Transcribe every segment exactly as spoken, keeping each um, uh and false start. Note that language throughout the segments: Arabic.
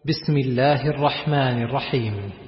بسم الله الرحمن الرحيم.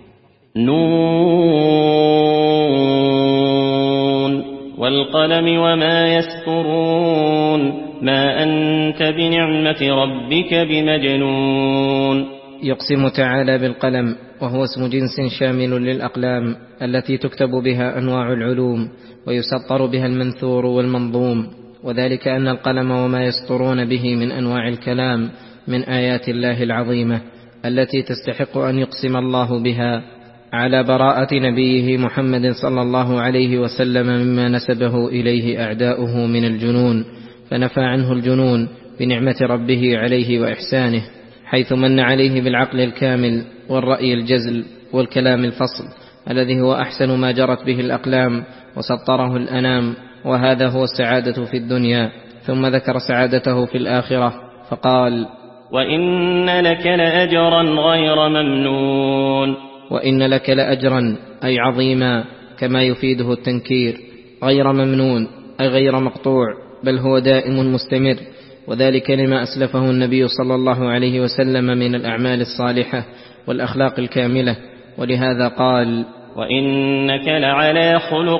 نون والقلم وما يسطرون ما أنت بنعمة ربك بمجنون. يقسم تعالى بالقلم، وهو اسم جنس شامل للأقلام التي تكتب بها أنواع العلوم ويسطر بها المنثور والمنظوم، وذلك أن القلم وما يسطرون به من أنواع الكلام من آيات الله العظيمة التي تستحق أن يقسم الله بها على براءة نبيه محمد صلى الله عليه وسلم مما نسبه إليه أعداؤه من الجنون، فنفى عنه الجنون بنعمة ربه عليه وإحسانه، حيث من عليه بالعقل الكامل والرأي الجزل والكلام الفصل الذي هو أحسن ما جرت به الأقلام وسطره الأنام، وهذا هو السعادة في الدنيا. ثم ذكر سعادته في الآخرة فقال: وإن لك لأجرا غير ممنون. وإن لك لأجرا أي عظيما، كما يفيده التنكير، غير ممنون أي غير مقطوع، بل هو دائم مستمر، وذلك لما أسلفه النبي صلى الله عليه وسلم من الأعمال الصالحة والأخلاق الكاملة، ولهذا قال: وإنك لعلى خلق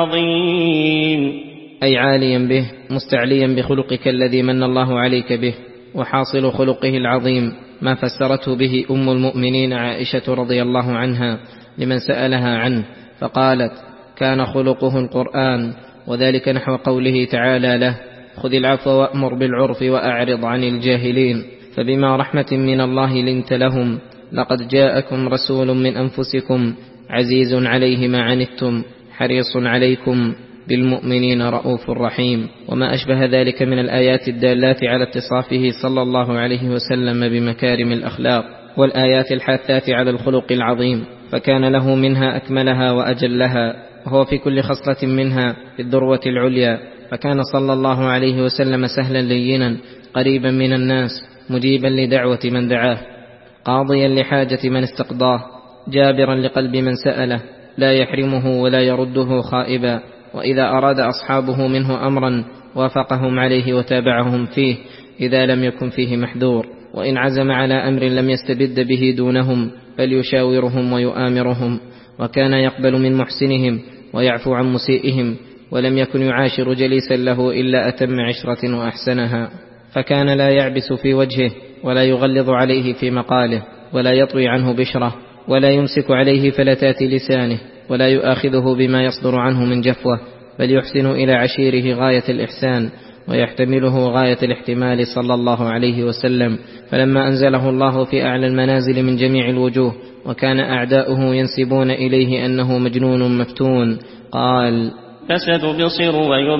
عظيم، أي عاليا به مستعليا بخلقك الذي من الله عليك به. وحاصل خلقه العظيم ما فسرته به أم المؤمنين عائشة رضي الله عنها لمن سألها عنه، فقالت: كان خلقه القرآن، وذلك نحو قوله تعالى له: خذ العفو وأمر بالعرف وأعرض عن الجاهلين. فبما رحمة من الله لنت لهم، لقد جاءكم رسول من أنفسكم عزيز عليه ما عنتم حريص عليكم بالمؤمنين رؤوف رحيم. وما أشبه ذلك من الآيات الدالات على اتصافه صلى الله عليه وسلم بمكارم الأخلاق، والآيات الحاثات على الخلق العظيم، فكان له منها أكملها وأجلها، وهو في كل خصلة منها في الذروة العليا. فكان صلى الله عليه وسلم سهلا لينا قريبا من الناس، مجيبا لدعوة من دعاه، قاضيا لحاجة من استقضاه، جابرا لقلب من سأله، لا يحرمه ولا يرده خائبا. وإذا أراد أصحابه منه أمرا وافقهم عليه وتابعهم فيه إذا لم يكن فيه محذور، وإن عزم على أمر لم يستبد به دونهم بل يشاورهم ويؤامرهم، وكان يقبل من محسنهم ويعفو عن مسيئهم، ولم يكن يعاشر جليسا له إلا أتم عشرة وأحسنها. فكان لا يعبس في وجهه ولا يغلظ عليه في مقاله ولا يطوي عنه بشره ولا يمسك عليه فلتات لسانه ولا يؤاخذه بما يصدر عنه من جفوة، بل يحسن إلى عشيره غاية الإحسان ويحتمله غاية الاحتمال صلى الله عليه وسلم. فلما أنزله الله في أعلى المنازل من جميع الوجوه وكان أعداؤه ينسبون إليه أنه مجنون مفتون، قال: فستبصر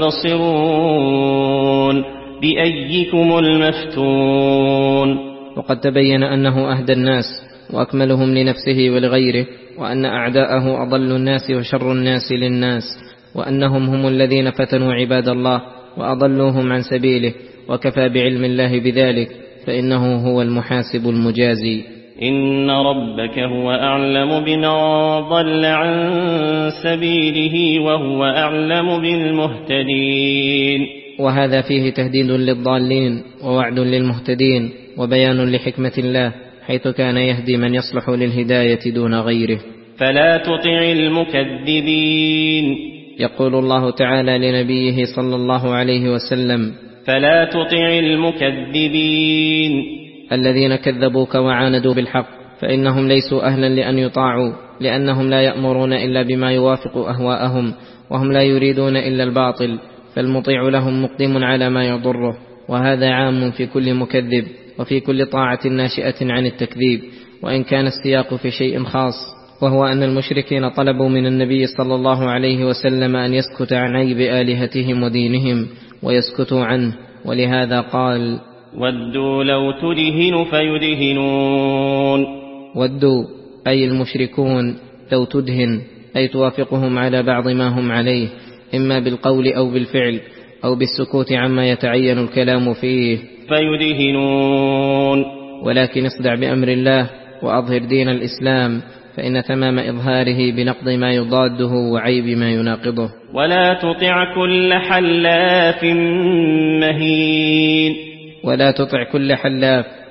ويبصرون بأيكم المفتون. وقد تبين أنه أهدى الناس وأكملهم لنفسه ولغيره، وأن أعداءه أضل الناس وشر الناس للناس، وأنهم هم الذين فتنوا عباد الله وأضلوهم عن سبيله، وكفى بعلم الله بذلك، فإنه هو المحاسب المجازي. إن ربك هو أعلم بمن ضل عن سبيله وهو أعلم بالمهتدين. وهذا فيه تهديد للضالين ووعد للمهتدين وبيان لحكمة الله، حيث كان يهدي من يصلح للهداية دون غيره. فلا تطع المكذبين. يقول الله تعالى لنبيه صلى الله عليه وسلم: فلا تطع المكذبين الذين كذبوك وعاندوا بالحق، فإنهم ليسوا أهلا لأن يطاعوا، لأنهم لا يأمرون إلا بما يوافق أهواءهم، وهم لا يريدون إلا الباطل، فالمطيع لهم مقدم على ما يضره. وهذا عام في كل مكذب وفي كل طاعة ناشئة عن التكذيب، وإن كان السياق في شيء خاص، وهو أن المشركين طلبوا من النبي صلى الله عليه وسلم أن يسكت عن عيب آلهتهم ودينهم ويسكتوا عنه، ولهذا قال: ودوا لو تدهن فيدهنون. ودوا أي المشركون لو تدهن أي توافقهم على بعض ما هم عليه، إما بالقول أو بالفعل أو بالسكوت عما يتعين الكلام فيه، فيدهنون. ولكن اصدع بأمر الله وأظهر دين الإسلام، فإن تمام إظهاره بنقض ما يضاده وعيب ما يناقضه. ولا تطع كل حلاف مهين. ولا تطع كل حلاف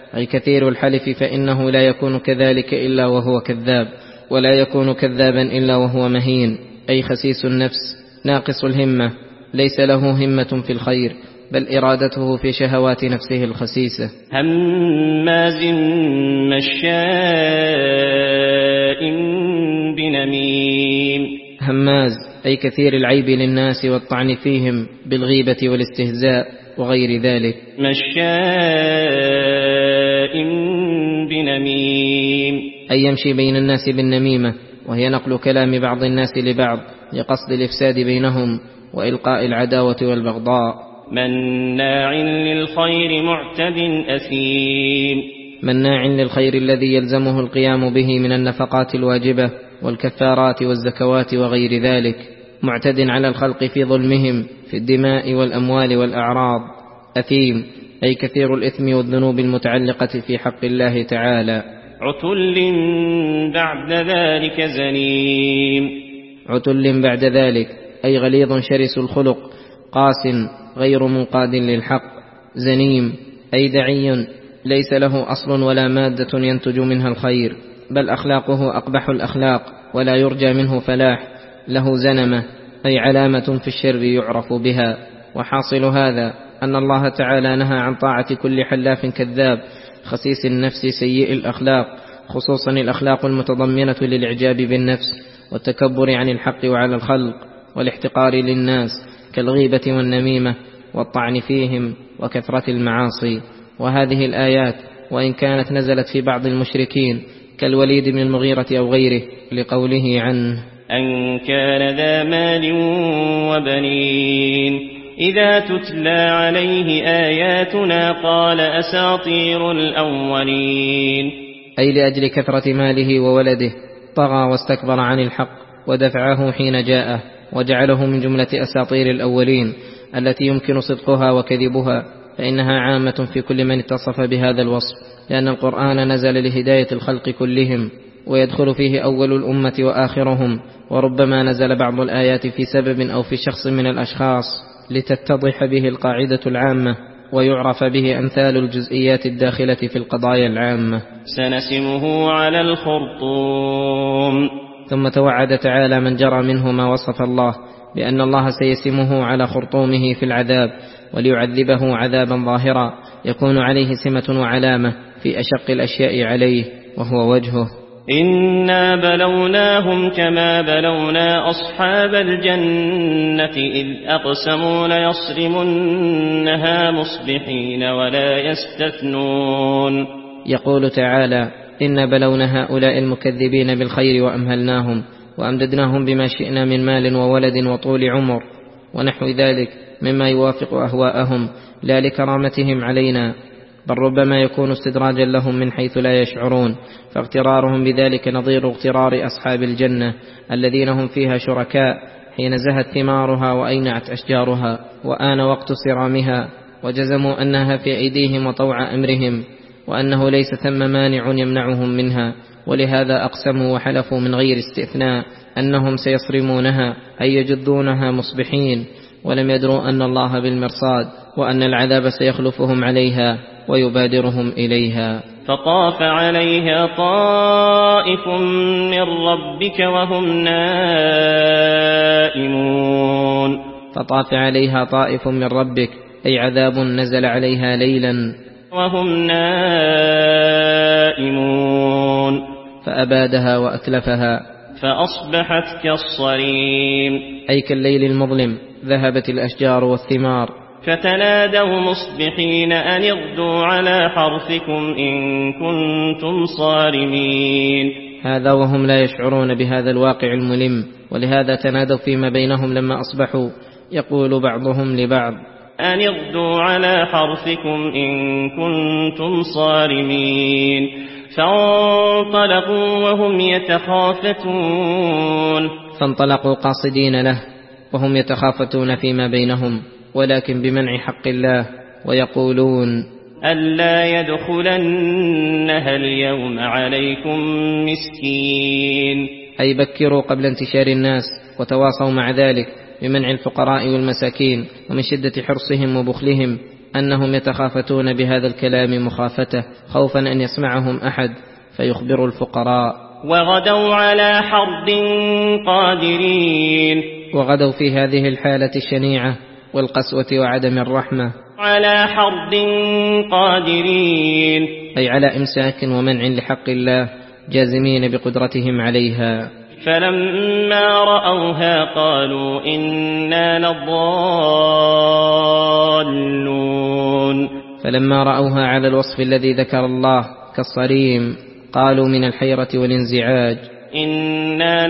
أي كثير الحلف، فإنه لا يكون كذلك إلا وهو كذاب، ولا يكون كذابا إلا وهو مهين، أي خسيس النفس ناقص الهمة، ليس له همة في الخير، بل إرادته في شهوات نفسه الخسيسة. هماز مشاء بنميم. هماز أي كثير العيب للناس والطعن فيهم بالغيبة والاستهزاء وغير ذلك. مشاء بنميم أي يمشي بين الناس بالنميمة، وهي نقل كلام بعض الناس لبعض لقصد الإفساد بينهم وإلقاء العداوة والبغضاء. مناع للخير معتد أثيم. مناع للخير الذي يلزمه القيام به من النفقات الواجبة والكفارات والزكوات وغير ذلك، معتد على الخلق في ظلمهم في الدماء والأموال والأعراض. أثيم أي كثير الإثم والذنوب المتعلقة في حق الله تعالى. عتل بعد ذلك زنيم. عتل بعد ذلك أي غليظ شرس الخلق، قاس غير منقاد للحق. زنيم أي دعي ليس له أصل ولا مادة ينتج منها الخير، بل أخلاقه أقبح الأخلاق ولا يرجى منه فلاح. له زنمة أي علامة في الشر يعرف بها. وحاصل هذا أن الله تعالى نهى عن طاعة كل حلاف كذاب خسيس النفس سيء الأخلاق، خصوصا الأخلاق المتضمنة للإعجاب بالنفس والتكبر عن الحق وعلى الخلق والاحتقار للناس، كالغيبة والنميمة والطعن فيهم وكثرة المعاصي. وهذه الآيات وإن كانت نزلت في بعض المشركين كالوليد بن المغيرة أو غيره، لقوله عنه: أن كان ذا مال وبنين إذا تتلى عليه آياتنا قال أساطير الأولين. أي لأجل كثرة ماله وولده طغى واستكبر عن الحق ودفعه حين جاءه، وجعله من جملة أساطير الأولين التي يمكن صدقها وكذبها، فإنها عامة في كل من اتصف بهذا الوصف، لأن القرآن نزل لهداية الخلق كلهم، ويدخل فيه أول الأمة وآخرهم، وربما نزل بعض الآيات في سبب أو في شخص من الأشخاص لتتضح به القاعدة العامة، ويعرف به أمثال الجزئيات الداخلة في القضايا العامة. سنسمه على الخرطوم. ثم توعد تعالى من جرى منه ما وصف الله بأن الله سيسمه على خرطومه في العذاب، وليعذبه عذابا ظاهرا يكون عليه سمة وعلامة في أشق الأشياء عليه، وهو وجهه: إنا بلوناهم كما بلونا أصحاب الجنة إذ أقسموا ليصرمنها مصبحين ولا يستثنون. يقول تعالى: إنا بلونا هؤلاء المكذبين بالخير وأمهلناهم وأمددناهم بما شئنا من مال وولد وطول عمر ونحو ذلك مما يوافق أهواءهم، لا لكرامتهم علينا، بل ربما يكون استدراجا لهم من حيث لا يشعرون، فاغترارهم بذلك نظير اغترار أصحاب الجنة الذين هم فيها شركاء حين زهت ثمارها وأينعت أشجارها وآن وقت صرامها، وجزموا أنها في أيديهم وطوع أمرهم، وأنه ليس ثم مانع يمنعهم منها، ولهذا أقسموا وحلفوا من غير استثناء أنهم سيصرمونها أي يجدونها مصبحين، ولم يدروا أن الله بالمرصاد، وأن العذاب سيخلفهم عليها ويبادرهم إليها. فطاف عليها طائف من ربك وهم نائمون. فطاف عليها طائف من ربك أي عذاب نزل عليها ليلا وهم نائمون، فأبادها وأتلفها، فأصبحت كالصريم أي كالليل المظلم، ذهبت الأشجار والثمار. فتنادوا مصبحين أن اغدوا على حرثكم إن كنتم صارمين. هذا وهم لا يشعرون بهذا الواقع الملم، ولهذا تنادوا فيما بينهم لما أصبحوا، يقول بعضهم لبعض: أن اغدوا على حرثكم إن كنتم صارمين. فانطلقوا وهم يتخافتون. فانطلقوا قاصدين له وهم يتخافتون فيما بينهم، ولكن بمنع حق الله، ويقولون: ألا يدخلنها اليوم عليكم مسكين. أي بكروا قبل انتشار الناس، وتواصوا مع ذلك بمنع الفقراء والمساكين، ومن شدة حرصهم وبخلهم أنهم يتخافتون بهذا الكلام مخافته، خوفا أن يسمعهم أحد فيخبر الفقراء. وغدوا على حرد قادرين. وغدوا في هذه الحالة الشنيعة والقسوة وعدم الرحمة على حرد قادرين، أي على إمساك ومنع لحق الله، جازمين بقدرتهم عليها. فلما رأوها قالوا إنا لضالون. فلما رأوها على الوصف الذي ذكر الله كالصريم قالوا من الحيرة والانزعاج إنا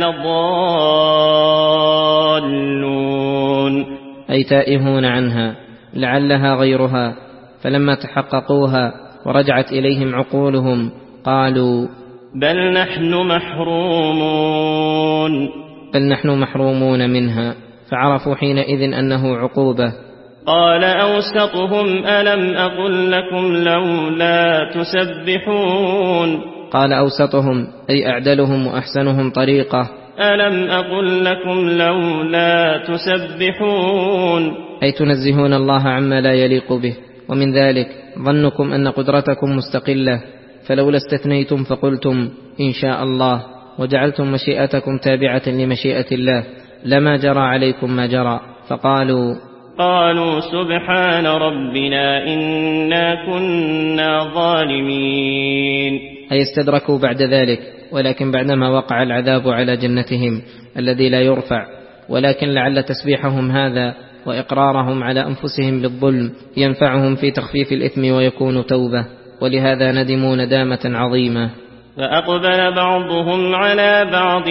لضالون، أي تائهون عنها لعلها غيرها. فلما تحققوها ورجعت إليهم عقولهم قالوا بل نحن محرومون. بل نحن محرومون منها، فعرفوا حينئذ أنه عقوبة. قال أوسطهم ألم أقل لكم لولا تسبحون. قال أوسطهم أي أعدلهم وأحسنهم طريقة، ألم أقل لكم لولا تسبحون، أي تنزهون الله عما لا يليق به. ومن ذلك ظنكم أن قدرتكم مستقلة، فلولا استثنيتم فقلتم إن شاء الله وجعلتم مشيئتكم تابعة لمشيئة الله لما جرى عليكم ما جرى. فقالوا قالوا سبحان ربنا إنا كنا ظالمين، أي استدركوا بعد ذلك، ولكن بعدما وقع العذاب على جنتهم الذي لا يرفع. ولكن لعل تسبيحهم هذا وإقرارهم على أنفسهم بالظلم ينفعهم في تخفيف الإثم ويكون توبة، ولهذا ندموا ندامة عظيمة. فأقبل بعضهم على بعض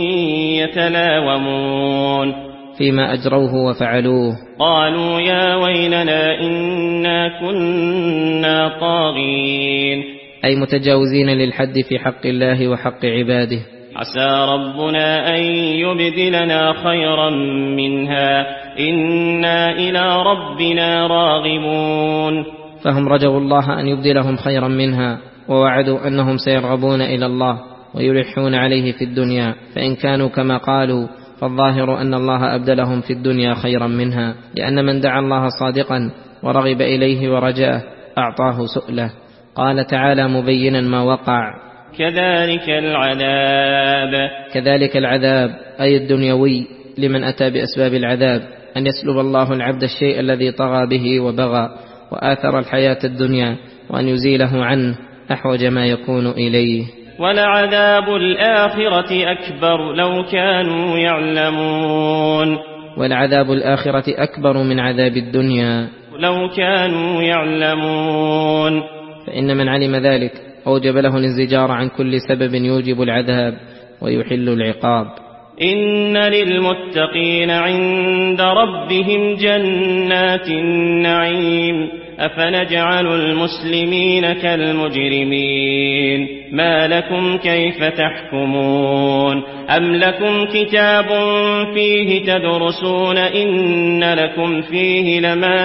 يتلاومون فيما أجروه وفعلوه. قالوا يا ويلنا إنا كنا طاغين، أي متجاوزين للحد في حق الله وحق عباده. عسى ربنا أن يبدلنا خيرا منها إنا إلى ربنا راغبون. فهم رجوا الله أن يبدلهم خيرا منها، ووعدوا أنهم سيرغبون إلى الله ويلحون عليه في الدنيا. فإن كانوا كما قالوا فالظاهر أن الله أبدلهم في الدنيا خيرا منها، لأن من دعا الله صادقا ورغب إليه ورجاه أعطاه سؤله. قال تعالى مبينا ما وقع كذلك العذاب. كذلك العذاب أي الدنيوي لمن أتى بأسباب العذاب، أن يسلب الله العبد الشيء الذي طغى به وبغى وآثر الحياة الدنيا، وأن يزيله عنه أحوج ما يكون إليه. ولعذاب الآخرة أكبر لو كانوا يعلمون. ولعذاب الآخرة أكبر من عذاب الدنيا لو كانوا يعلمون. فإن من علم ذلك أوجب له الانزجار عن كل سبب يوجب العذاب ويحل العقاب. إن للمتقين عند ربهم جنات النعيم أفنجعل المسلمين كالمجرمين ما لكم كيف تحكمون أم لكم كتاب فيه تدرسون إن لكم فيه لما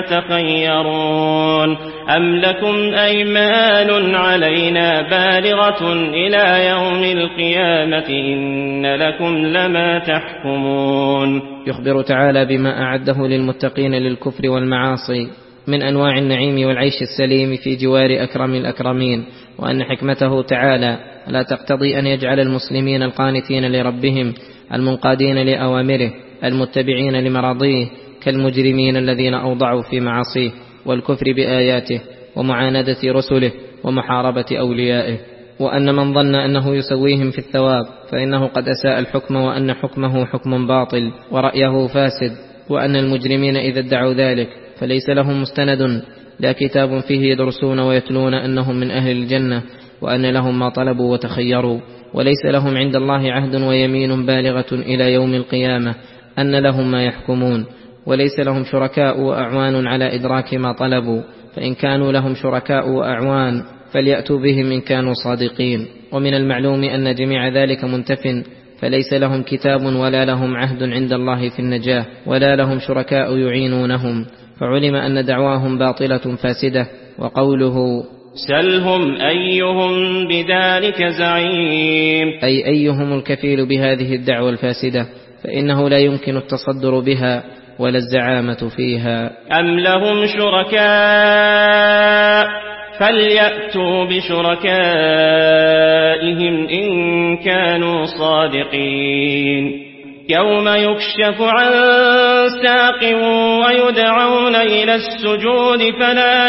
تخيرون أم لكم أيمان علينا بالغة إلى يوم القيامة إن لكم لما تحكمون. يخبر تعالى بما أعده للمتقين للكفر والمعاصي من أنواع النعيم والعيش السليم في جوار أكرم الأكرمين، وأن حكمته تعالى لا تقتضي أن يجعل المسلمين القانتين لربهم المنقادين لأوامره المتبعين لمراضيه كالمجرمين الذين أوضعوا في معاصيه والكفر بآياته ومعاندة رسله ومحاربة أوليائه. وأن من ظن أنه يسويهم في الثواب فإنه قد أساء الحكم، وأن حكمه حكم باطل ورأيه فاسد، وأن المجرمين إذا ادعوا ذلك فليس لهم مستند لا كتاب فيه يدرسون ويتلون أنهم من أهل الجنة وأن لهم ما طلبوا وتخيروا، وليس لهم عند الله عهد ويمين بالغة إلى يوم القيامة أن لهم ما يحكمون، وليس لهم شركاء وأعوان على إدراك ما طلبوا، فإن كانوا لهم شركاء وأعوان فليأتوا بهم إن كانوا صادقين. ومن المعلوم أن جميع ذلك منتف، فليس لهم كتاب ولا لهم عهد عند الله في النجاة ولا لهم شركاء يعينونهم، فعلم أن دعواهم باطلة فاسدة. وقوله سلهم أيهم بذلك زعيم، أي أيهم الكفيل بهذه الدعوة الفاسدة، فإنه لا يمكن التصدر بها ولا الزعامة فيها. أم لهم شركاء فليأتوا بشركائهم إن كانوا صادقين. يوم يكشف عن ساق ويدعون إلى السجود فلا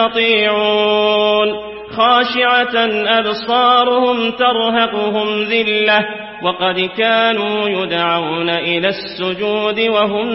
يستطيعون خاشعة أبصارهم ترهقهم ذلة وقد كانوا يدعون إلى السجود وهم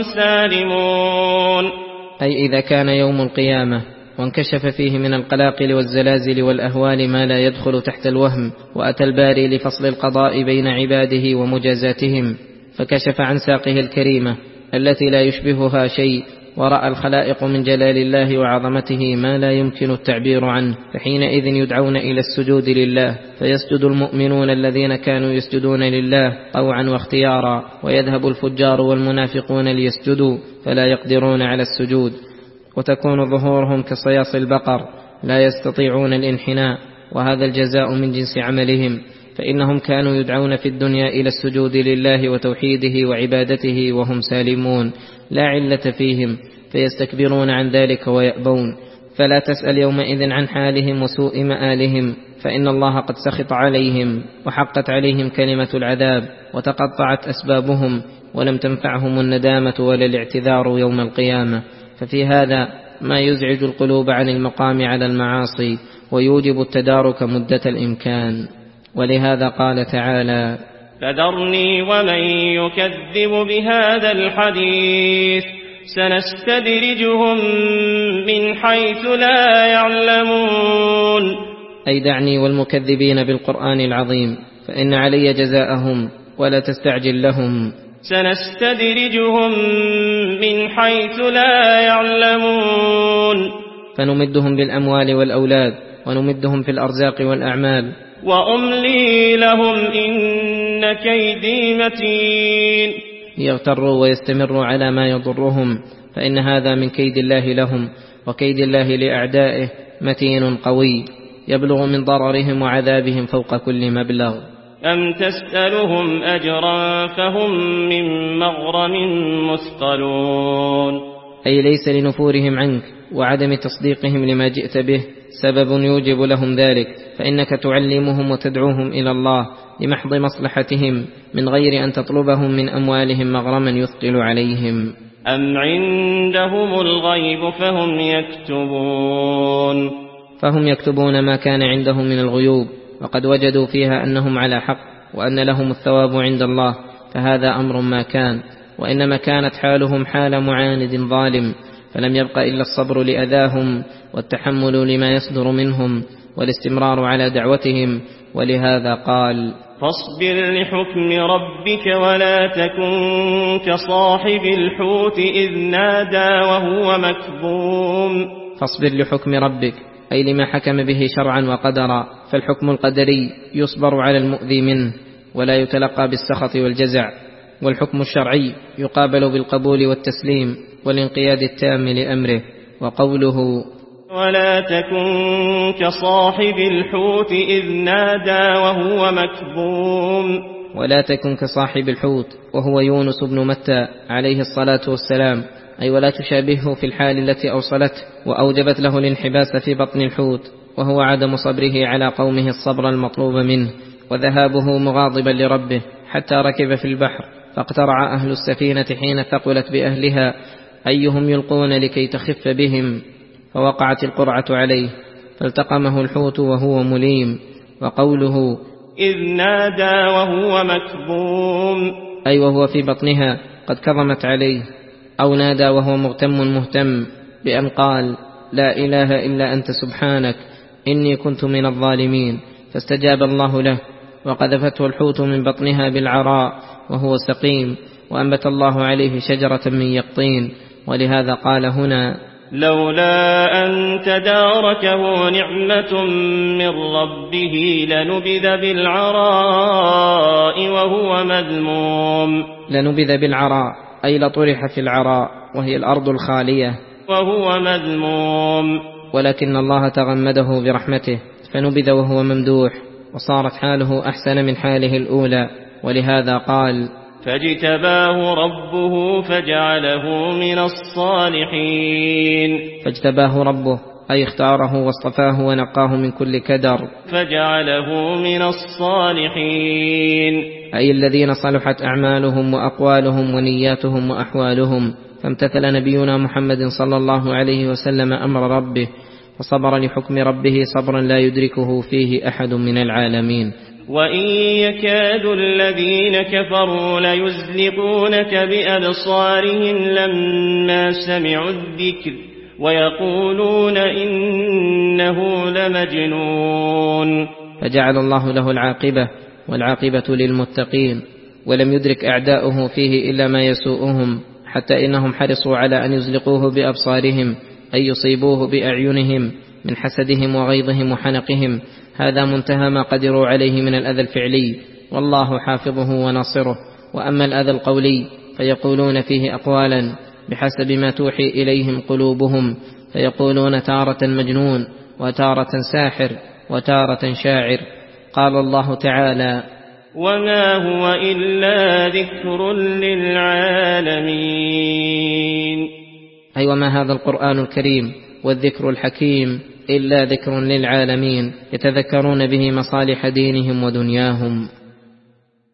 سالمون. أي إذا كان يوم القيامة وانكشف فيه من القلاقل والزلازل والأهوال ما لا يدخل تحت الوهم، وأتى الباري لفصل القضاء بين عباده ومجازاتهم، فكشف عن ساقه الكريمة التي لا يشبهها شيء، ورأى الخلائق من جلال الله وعظمته ما لا يمكن التعبير عنه، فحينئذ يدعون إلى السجود لله، فيسجد المؤمنون الذين كانوا يسجدون لله طوعا واختيارا، ويذهب الفجار والمنافقون ليسجدوا فلا يقدرون على السجود، وتكون ظهورهم كصياص البقر لا يستطيعون الانحناء، وهذا الجزاء من جنس عملهم، فإنهم كانوا يدعون في الدنيا إلى السجود لله وتوحيده وعبادته وهم سالمون لا علة فيهم، فيستكبرون عن ذلك ويأبون. فلا تسأل يومئذ عن حالهم وسوء مآلهم، فإن الله قد سخط عليهم وحقت عليهم كلمة العذاب وتقطعت أسبابهم، ولم تنفعهم الندامة ولا الاعتذار يوم القيامة. ففي هذا ما يزعج القلوب عن المقام على المعاصي ويوجب التدارك مدة الإمكان. ولهذا قال تعالى: فذرني ومن يكذب بهذا الحديث سنستدرجهم من حيث لا يعلمون. أي دعني والمكذبين بالقرآن العظيم، فإن علي جزاءهم ولا تستعجل لهم. سنستدرجهم من حيث لا يعلمون. فنمدهم بالأموال والأولاد، ونمدهم في الأرزاق والأعمال. وأملي لهم إن كيدي متين. يغتروا ويستمروا على ما يضرهم، فإن هذا من كيد الله لهم، وكيد الله لأعدائه متين قوي يبلغ من ضررهم وعذابهم فوق كل مبلغ. أم تسألهم أجرا فهم من مغرم مثقلون. أي ليس لنفورهم عنك وعدم تصديقهم لما جئت به سبب يوجب لهم ذلك، فإنك تعلمهم وتدعوهم إلى الله لمحض مصلحتهم من غير أن تطلبهم من أموالهم مغرما يثقل عليهم. أم عندهم الغيب فهم يكتبون. فهم يكتبون ما كان عندهم من الغيوب، وقد وجدوا فيها أنهم على حق وأن لهم الثواب عند الله، فهذا أمر ما كان، وإنما كانت حالهم حال معاند ظالم، فلم يبق إلا الصبر لأذاهم والتحمل لما يصدر منهم والاستمرار على دعوتهم. ولهذا قال: فاصبر لحكم ربك ولا تكن كصاحب الحوت إذ نادى وهو مكظوم. فاصبر لحكم ربك أي لما حكم به شرعا وقدرا، فالحكم القدري يصبر على المؤذي منه ولا يتلقى بالسخط والجزع، والحكم الشرعي يقابل بالقبول والتسليم والانقياد التام لأمره. وقوله: ولا تكن كصاحب الحوت إذ نادى وهو مكظوم. ولا تكن كصاحب الحوت وهو يونس بن متى عليه الصلاة والسلام، أي ولا تشابهه في الحال التي أوصلته وأوجبت له الانحباس في بطن الحوت، وهو عدم صبره على قومه الصبر المطلوب منه، وذهابه مغاضبا لربه حتى ركب في البحر، فاقترع أهل السفينة حين ثقلت بأهلها أيهم يلقون لكي تخف بهم، فوقعت القرعة عليه فالتقمه الحوت وهو مليم. وقوله: إذ نادى وهو مكظوم، أي وهو في بطنها قد كظمت عليه، أو نادى وهو مغتم مهتم بأن قال: لا إله إلا أنت سبحانك إني كنت من الظالمين، فاستجاب الله له وقذفته الحوت من بطنها بالعراء وهو سقيم، وأنبت الله عليه شجرة من يقطين. ولهذا قال هنا: لولا أن تداركه نعمة من ربه لنبذ بالعراء وهو مذموم. لنبذ بالعراء أي لطرح في العراء وهي الأرض الخالية وهو مذموم، ولكن الله تغمده برحمته فنبذ وهو ممدوح، وصارت حاله أحسن من حاله الأولى. ولهذا قال: فاجتباه ربه فجعله من الصالحين فاجتباه ربه أي اختاره واصطفاه ونقاه من كل كدر، فجعله من الصالحين أي الذين صلحت أعمالهم وأقوالهم ونياتهم وأحوالهم، فامتثل نبينا محمد صلى الله عليه وسلم أمر ربه وصبر لحكم ربه صبرا لا يدركه فيه أحد من العالمين. وإن يكاد الذين كفروا ليزلقونك بأبصارهم لما سمعوا الذكر ويقولون إنه لمجنون. فجعل الله له العاقبة، والعاقبة للمتقين، ولم يدرك أعداؤه فيه إلا ما يسوءهم، حتى إنهم حرصوا على أن يزلقوه بأبصارهم أي يصيبوه بأعينهم من حسدهم وغيظهم وحنقهم. هذا منتهى ما قدروا عليه من الأذى الفعلي، والله حافظه وناصره. وأما الأذى القولي فيقولون فيه أقوالا بحسب ما توحي إليهم قلوبهم، فيقولون تارة مجنون وتارة ساحر وتارة شاعر. قال الله تعالى: وما هو إلا ذكر للعالمين. أي وما هذا القرآن الكريم والذكر الحكيم إلا ذكر للعالمين يتذكرون به مصالح دينهم ودنياهم.